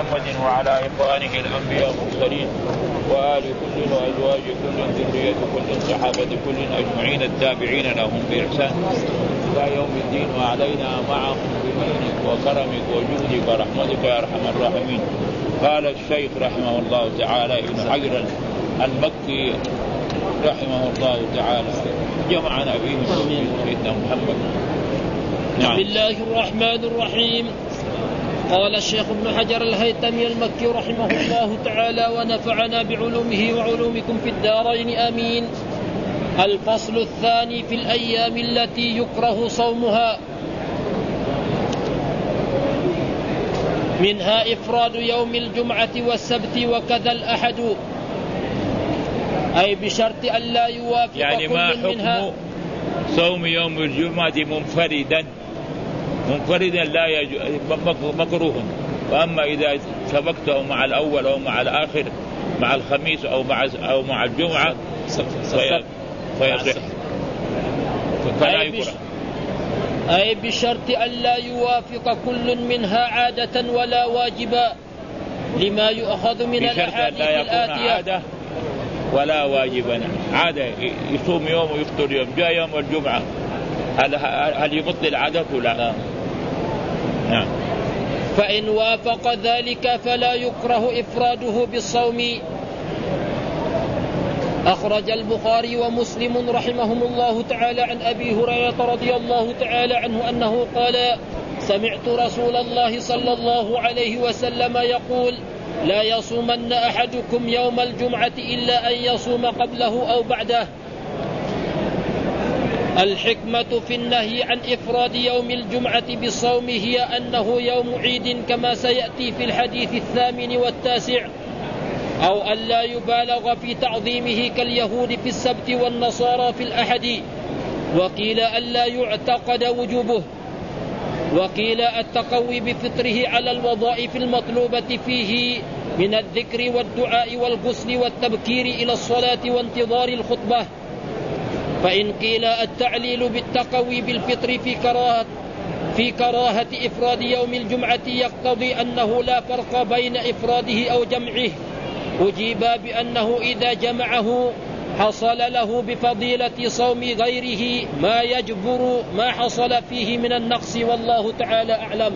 محمد وعلى إخوانه الأنبياء المرسلين وآل كل وأزواج كل ذرية كل صحابة كل أجمعين التابعين لهم بإحسان إلى يوم الدين وعلينا معهم بمنك وكرمك وجودك ورحمتك يا أرحم الراحمين. قال الشيخ رحمه الله تعالى ابن حجر المكي رحمه الله تعالى جمعنا به سيدنا محمد. نعم. بسم الله الرحمن الرحيم. قال الشيخ ابن حجر الهيثمي المكي رحمه الله تعالى ونفعنا بعلومه وعلومكم في الدارين آمين. الفصل الثاني في الأيام التي يكره صومها، منها إفراد يوم الجمعة والسبت وكذا الأحد، أي بشرط أن لا يوافق يعني ما كل منها. حكم صوم يوم الجمعة منفردا لا مكروه، وأما إذا سبقته مع الأول أو مع الآخر مع الخميس أو مع الجمعة فيصح فلا يكره. أي بشرط أن لا يوافق كل منها عادة ولا واجبا، لما يؤخذ من الأحاديث الآتية. عادة ولا واجبا، عادة يصوم يوم ويفطر يوم، جاء يوم الجمعة هل يبطل العادة ولا؟ نعم. فإن وافق ذلك فلا يكره إفراده بالصوم. أخرج البخاري ومسلم رحمهم الله تعالى عن أبي هريرة رضي الله تعالى عنه أنه قال: سمعت رسول الله صلى الله عليه وسلم يقول: لا يصومن أحدكم يوم الجمعة إلا أن يصوم قبله أو بعده. الحكمة في النهي عن إفراد يوم الجمعة بالصوم هي أنه يوم عيد كما سيأتي في الحديث 8 و9، أو أن لا يبالغ في تعظيمه كاليهود في السبت والنصارى في الأحد، وقيل أن لا يعتقد وجوبه، وقيل التقوي بفطره على الوظائف المطلوبة فيه من الذكر والدعاء والغسل والتبكير إلى الصلاة وانتظار الخطبة. فإن قيل التعليل بالتقوي بالفطر في كراهة إفراد يوم الجمعة يقتضي أنه لا فرق بين إفراده أو جمعه، أجيب بأنه إذا جمعه حصل له بفضيلة صوم غيره ما يجبر ما حصل فيه من النقص، والله تعالى أعلم.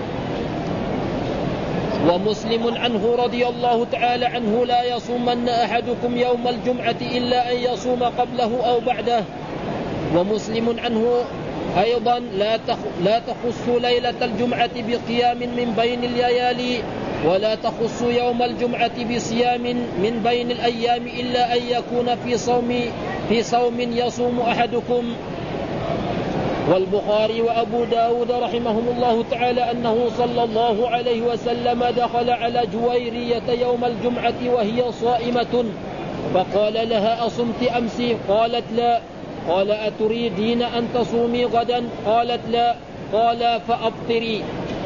ومسلم عنه رضي الله تعالى عنه: لا يصومن أحدكم يوم الجمعة إلا أن يصوم قبله أو بعده. ومسلم عنه أيضا: لا تخص ليلة الجمعة بقيام من بين الليالي، ولا تخص يوم الجمعة بصيام من بين الأيام إلا أن يكون في صوم يصوم أحدكم. والبخاري وأبو داود رحمهم الله تعالى أنه صلى الله عليه وسلم دخل على جويرية يوم الجمعة وهي صائمة، فقال لها: أصمت أمس؟ قالت: لا. قال: أتريدين أن تصومي غدا؟ قالت: لا. قال: فأفطري.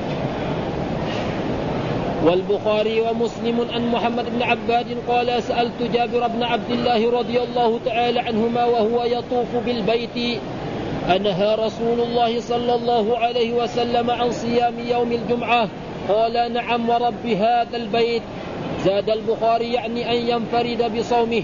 والبخاري ومسلم عن محمد بن عباد قال: سألت جابر بن عبد الله رضي الله تعالى عنهما وهو يطوف بالبيت: أنهى رسول الله صلى الله عليه وسلم عن صيام يوم الجمعة؟ قال: نعم ورب هذا البيت. زاد البخاري يعني أن ينفرد بصومه.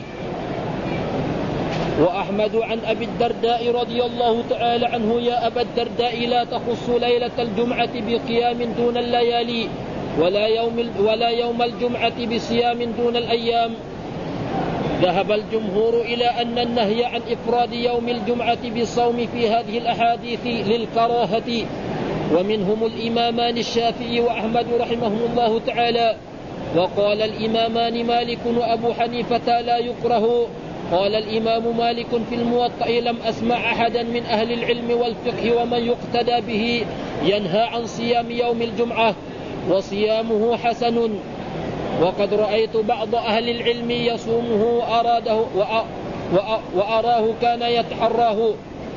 وأحمد عن أبي الدرداء رضي الله تعالى عنه: يا أبا الدرداء، لا تخص ليلة الجمعة بقيام دون الليالي، ولا يوم الجمعة بصيام دون الأيام. ذهب الجمهور إلى أن النهي عن إفراد يوم الجمعة بالصوم في هذه الأحاديث للكراهة، ومنهم الإمامان الشافعي وأحمد رحمهم الله تعالى. وقال الإمامان مالك وأبو حنيفة: لا يكره. قال الإمام مالك في الموطأ: لم أسمع أحدا من أهل العلم والفقه ومن يقتدى به ينهى عن صيام يوم الجمعة، وصيامه حسن. وقد رأيت بعض أهل العلم يصومه وأراه كان يتحراه.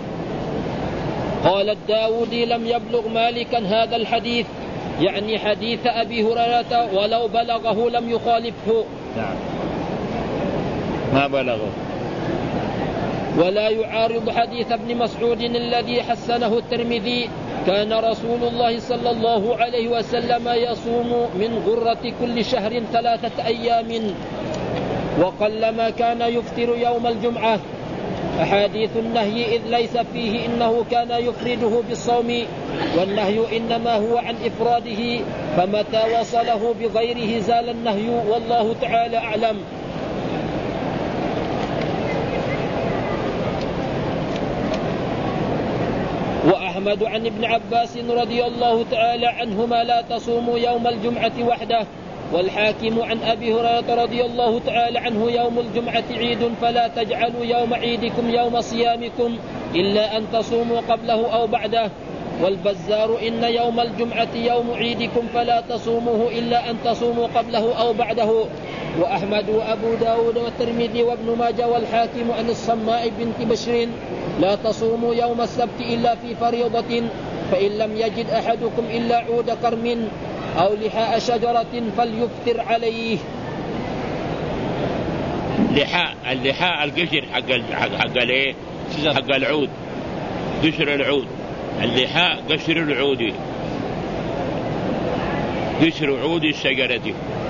قال الداودي: لم يبلغ مالكا هذا الحديث، يعني حديث أبي هريرة، ولو بلغه لم يخالفه. نعم، ما بلغه. ولا يعارض حديث ابن مسعود الذي حسنه الترمذي كان رسول الله صلى الله عليه وسلم يصوم من غرة كل شهر 3 أيام، وقلما كان يفطر يوم الجمعة. أحاديث النهي إذ ليس فيه إنه كان يفرده بالصوم، والنهي إنما هو عن إفراده، فمتى وصله بغيره زال النهي، والله تعالى أعلم. وأحمد عن ابن عباس رضي الله تعالى عنهما لا تصوموا يوم الجمعة وحده. والحاكم عن أبي هريرة رضي الله تعالى عنه يوم الجمعة عيد فلا تجعلوا يوم عيدكم يوم صيامكم إلا أن تصوموا قبله أو بعده. والبزار إن يوم الجمعة يوم عيدكم فلا تصوموه إلا أن تصوموا قبله أو بعده. وأحمد وأبو داود والترمذي وابن ماجه والحاكم عن الصماء بنت بشر لا تصوموا يوم السبت إلا في فريضة، فإن لم يجد أحدكم إلا عود كرم أو لحاء شجرة فليفطر عليه. اللحاء القشر حق العود، قشر العود. اللحاء قشر العود، قشر عود الشجرة.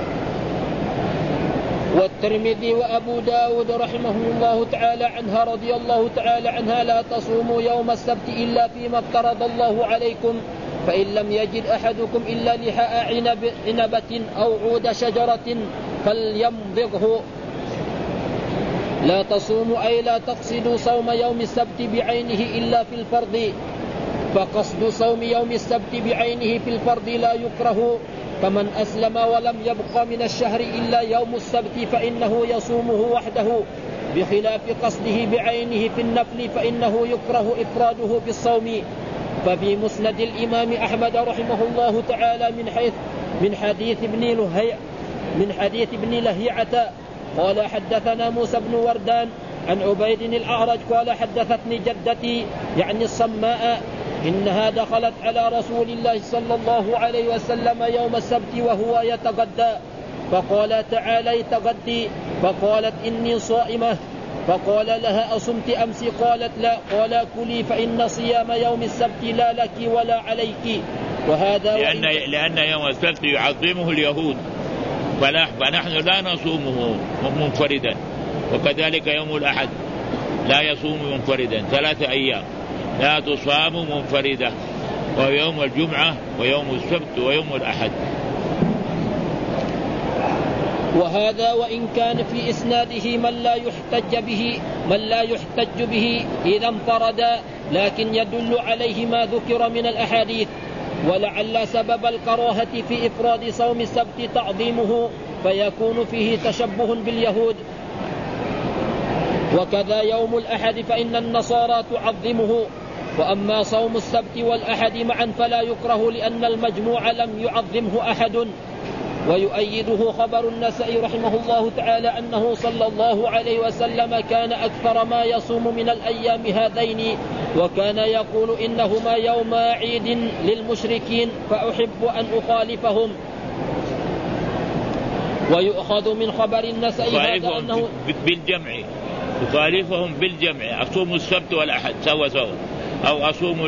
والترمذي وأبو داود رحمه الله تعالى عنها رضي الله تعالى عنها لا تصوموا يوم السبت إلا فيما افترض الله عليكم، فإن لم يجد أحدكم إلا لحاء عنبة أو عود شجرة فليمضغه. لا تصوموا أي لا تقصدوا صوم يوم السبت بعينه إلا في الفرض، فقصد صوم يوم السبت بعينه في الفرض لا يكره. فمن أسلم ولم يبق من الشهر إلا يوم السبت فإنه يصومه وحده، بخلاف قصده بعينه في النفل فإنه يكره إفراده بالصوم. ففي مسند الإمام أحمد رحمه الله تعالى من حديث ابن لهيعة قال حدثنا موسى بن وردان عن عبيد الأعرج قال حدثتني جدتي يعني الصماء إنها دخلت على رسول الله صلى الله عليه وسلم يوم السبت وهو يتغدى، فقال تعالي تغدي، فقالت إني صائمة، فقال لها أصمت أمس؟ قالت لا، قال كلي فإن صيام يوم السبت لا لك ولا عليك. وهذا لأن يوم السبت يعظمه اليهود، فنحن لا نصومه منفردا، وكذلك يوم الأحد لا يصوم منفردا، 3 أيام لا تصام منفردة، ويوم الجمعة ويوم السبت ويوم الأحد. وهذا وإن كان في إسناده من لا يحتج به إذا انفرد، لكن يدل عليه ما ذكر من الأحاديث. ولعل سبب الكراهة في إفراد صوم السبت تعظيمه، فيكون فيه تشبه باليهود. وكذا يوم الأحد فإن النصارى تعظمه. وأما صوم السبت والأحد معا فلا يكره لأن المجموع لم يعظمه أحد. ويؤيده خبر النسائي رحمه الله تعالى أنه صلى الله عليه وسلم كان أكثر ما يصوم من الأيام هذين، وكان يقول إنهما يوم عيد للمشركين فأحب أن أخالفهم. ويؤخذ من خبر النسائي هذا أنه بالجمع، يخالفهم بالجمع، أصوم السبت والأحد سوا أو أصوم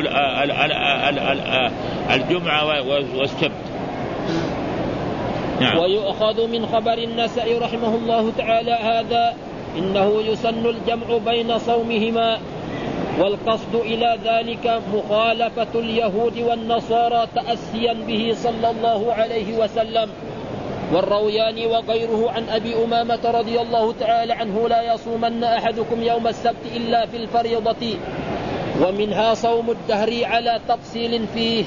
الجمعة والسبت. نعم. ويؤخذ من خبر النسائي رحمه الله تعالى هذا إنه يسن الجمع بين صومهما، والقصد إلى ذلك مخالفة اليهود والنصارى تأسيا به صلى الله عليه وسلم. والروياني وغيره عن أبي أمامة رضي الله تعالى عنه لا يصومن أحدكم يوم السبت إلا في الفريضة. ومنها صوم الدهر على تفصيل فيه،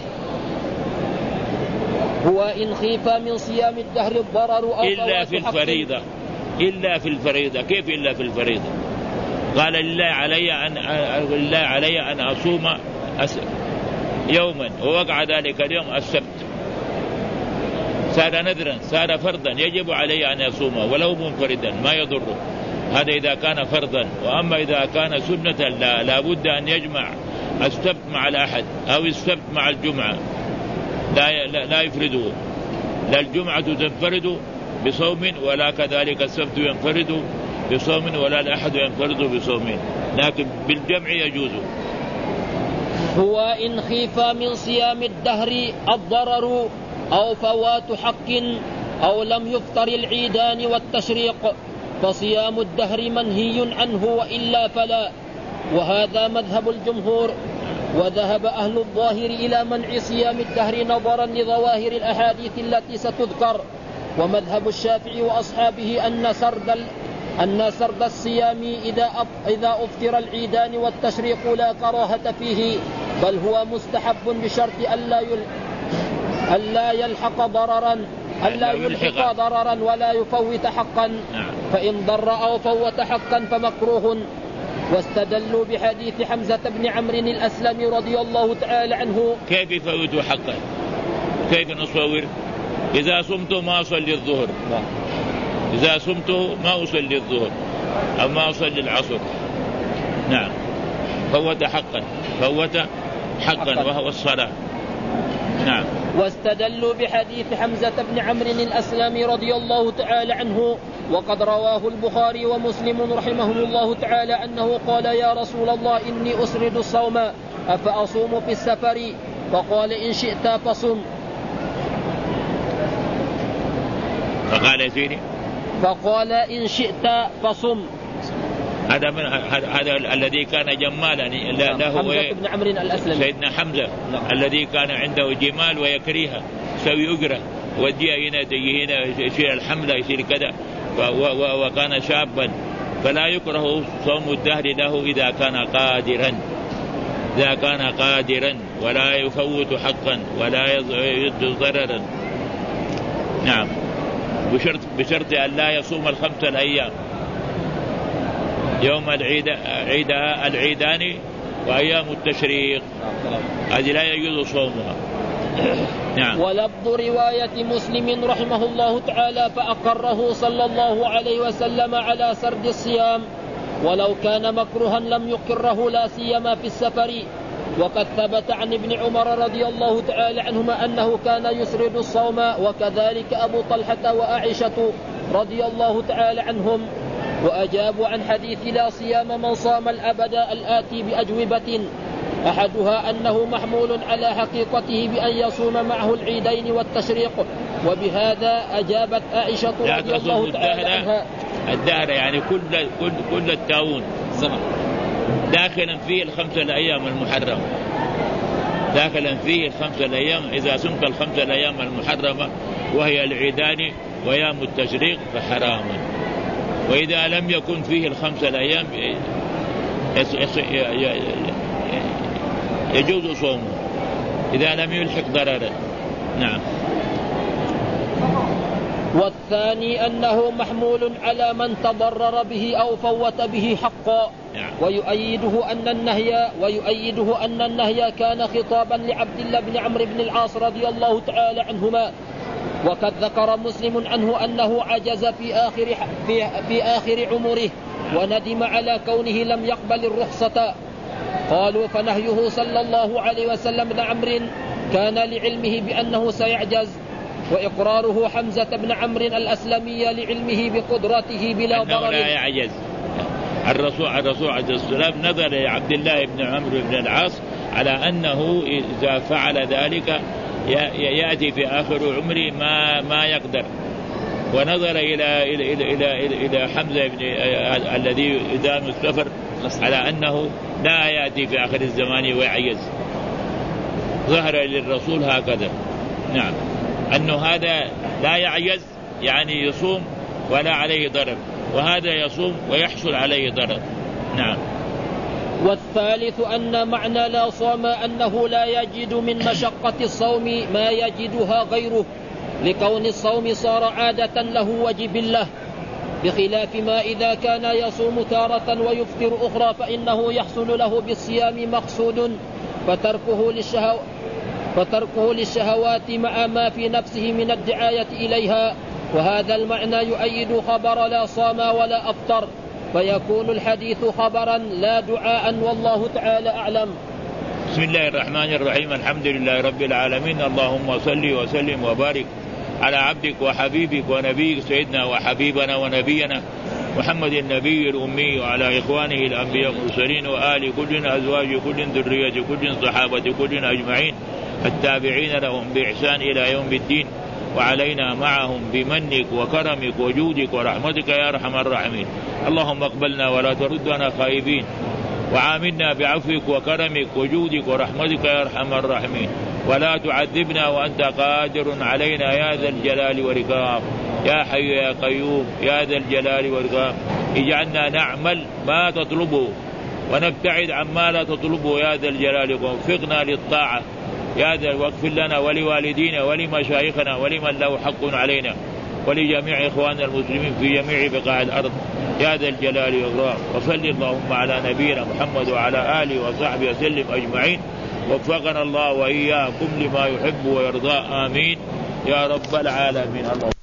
هو إن خيف من صيام الدهر الضرر أو إلا في الفريضة. إلا في الفريضة. كيف إلا في الفريضة؟ قال لله علي أن أصوم يوما، ووقع ذلك اليوم السبت، صار نذرا، صار فرضا، يجب علي أن يصومه ولو منفردا ما يضره. هذا إذا كان فرضا. وأما إذا كان سنة لا بد أن يجمع السبت مع الأحد أو السبت مع الجمعة، لا يفرده. لا الجمعة تنفرد بصوم ولا كذلك السبت ينفرد بصوم ولا الأحد ينفرد بصوم، لكن بالجمع يجوز. هو إن خيف من صيام الدهر الضرر أو فوات حق أو لم يفطر العيدان والتشريق فصيام الدهر منهي عنه وإلا فلا، وهذا مذهب الجمهور. وذهب أهل الظاهر إلى منع صيام الدهر نظرا لظواهر الأحاديث التي ستذكر. ومذهب الشافعي وأصحابه أن سرد الصيام إذا أفطر العيدان والتشريق لا كراهة فيه، بل هو مستحب بشرط ألا يلحق ضررا ولا يفوت حقا، فإن ضر أو فوت حقا فمكروه. واستدلوا بحديث حمزة بن عمرو الأسلمي رضي الله تعالى عنه. كيف يفوت حقا؟ كيف نصور؟ إذا صمت ما أصلي الظهر، إذا صمت ما أصلي الظهر أو ما أصلي العصر، نعم فوت حقا وهو الصلاة. نعم. واستدلوا بحديث حمزة بن عمرو الأسلمي رضي الله تعالى عنه، وقد رواه البخاري ومسلم رحمهم الله تعالى أنه قال: يا رسول الله إني أسرد الصوم أفأصوم في السفر؟ فقال: إن شئت فصم. فقال: إن شئت فصم. هذا الذي كان جمالا له حمزة بن عمرو الأسلمي، سيدنا حمزة الذي كان عنده جمال ويكريها، سوي أجرة وديها هنا يصير الحملة يصير كذا، وكان شابا، فلا يكره صوم الدهر له إذا كان قادرا ولا يفوت حقا ولا يضر ضررا. نعم، بشرط أن لا يصوم 5 أيام، يوم العيدان وأيام التشريق، هذه لا يجوز صومها. نعم. ولفظ رواية مسلم رحمه الله تعالى: فأقره صلى الله عليه وسلم على سرد الصيام، ولو كان مكروها لم يقره لا سيما في السفر. وقد ثبت عن ابن عمر رضي الله تعالى عنهما أنه كان يسرد الصوم، وكذلك أبو طلحة وعائشة رضي الله تعالى عنهم. وأجابوا عن حديث لا صيام من صام الأبد الآتي بأجوبة، أحدها أنه محمول على حقيقته بأن يصوم معه العيدين والتشريق، وبهذا أجابت عائشة رضي الله تعالى عنها: الدهر يعني كل التاون زمن داخلا فيه 5 أيام المحرمة، داخلا فيه 5 أيام. إذا صمت 5 أيام المحرمة وهي العيدان وأيام التشريق فحراما. وإذا لم يكن فيه 5 أيام يجوز صومه إذا لم يلحق ضررا. نعم. والثاني أنه محمول على من تضرر به أو فوت به حقا. نعم. ويؤيده أن النهي كان خطابا لعبد الله بن عمرو بن العاص رضي الله تعالى عنهما. وقد ذكر مسلم عنه أنه عجز في آخر عمره وندم على كونه لم يقبل الرخصة. قالوا: فنهيه صلى الله عليه وسلم لعمرو كان لعلمه بأنه سيعجز، وإقراره حمزة بن عمرو الأسلمي لعلمه بقدرته بلا ضرر. لا يعجز. الرسول عليه السلام نظر لعبد الله بن عمرو بن العاص على أنه إذا فعل ذلك يأتي في آخر عمره ما يقدر، ونظر إلى حمزة الذي يدام السفر على أنه لا يأتي في آخر الزمان ويعجز. ظهر للرسول هكذا. نعم، أنه هذا لا يعجز يعني يصوم ولا عليه ضرر، وهذا يصوم ويحصل عليه ضرر. نعم. والثالث أن معنى لا صام أنه لا يجد من مشقة الصوم ما يجدها غيره، لكون الصوم صار عادة له وجبلة، بخلاف ما إذا كان يصوم تارة ويفطر أخرى فإنه يحصل له بالصيام مقصود فتركه للشهوات مع ما في نفسه من الدعاية إليها. وهذا المعنى يؤيد خبر لا صام ولا أفطر، فيكون الحديث خبرا لا دعاء، والله تعالى أعلم. بسم الله الرحمن الرحيم. الحمد لله رب العالمين، اللهم صل وسلم وبارك على عبدك وحبيبك ونبيك سيدنا وحبيبنا ونبينا محمد النبي الأمي وعلى إخوانه الأنبياء المرسلين وآل كل أزواج كل ذرية كل صحابة كل أجمعين التابعين لهم بإحسان إلى يوم الدين، وعلينا معهم بمنك وكرمك وجودك ورحمتك يا أرحم الراحمين. اللهم اقبلنا ولا تردنا خائبين، وعاملنا بعفوك وكرمك وجودك ورحمتك يا أرحم الراحمين، ولا تعذبنا وأنت قادر علينا يا ذا الجلال والإكرام يا حي يا قيوم يا ذا الجلال والإكرام. اجعلنا نعمل ما تطلبه ونبتعد عما لا تطلبه يا ذا الجلال والإكرام. وفقنا للطاعة يا ذا، واغفر لنا ولوالدينا ولمشايخنا ولمن له حق علينا ولجميع إخواننا المسلمين في جميع بقاع الأرض يا ذا الجلال والإكرام. وصل اللهم على نبينا محمد وعلى آله وصحبه وسلم أجمعين. وفقنا الله وإياكم لما يحب ويرضى، آمين يا رب العالمين. الله